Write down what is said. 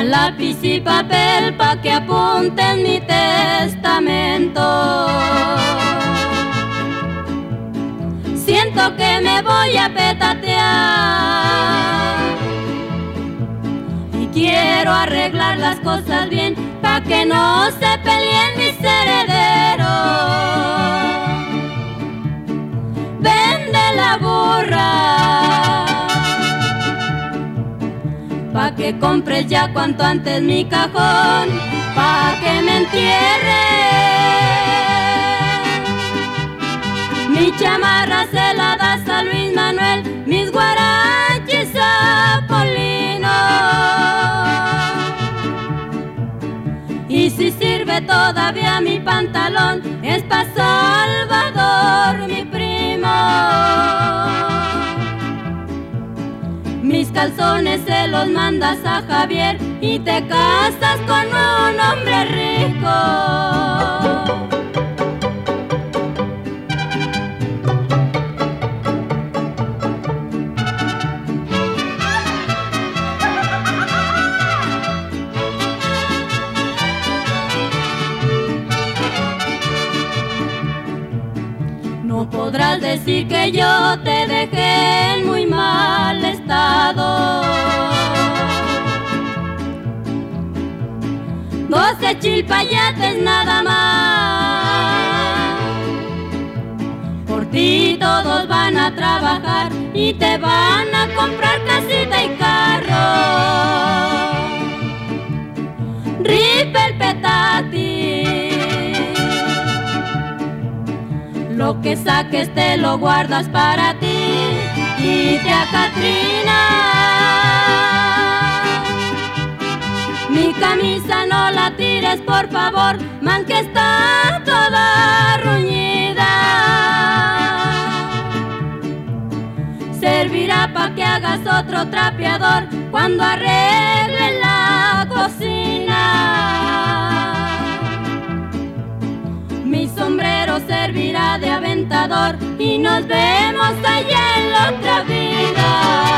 lápiz y papel pa' que apunte en mi testamento. Siento que me voy a petatear y quiero arreglar las cosas bien pa' que no se peleen mis herederos. Vende la burra pa' que compres ya cuanto antes mi cajón, pa' que me entierre. Mi chamarra se la das a Luis Manuel, mis guaraches a Polino. Y si sirve todavía mi pantalón, es pa' Salvador, mi primo. Mis calzones se los mandas a Javier y te casas con un hombre rico. No podrás decir que yo te dejé en muy mal estado. 12 chilpayates nada más. Por ti todos van a trabajar y te van a comprar casita y carro. Ripel Petati, lo que saques te lo guardas para ti y tía Catrina. Mi camisa no la tires por favor, man, que está toda ruñida. Servirá pa' que hagas otro trapeador cuando arregles la cocina. Mi sombrero servirá de aventador y nos vemos allá en la otra vida.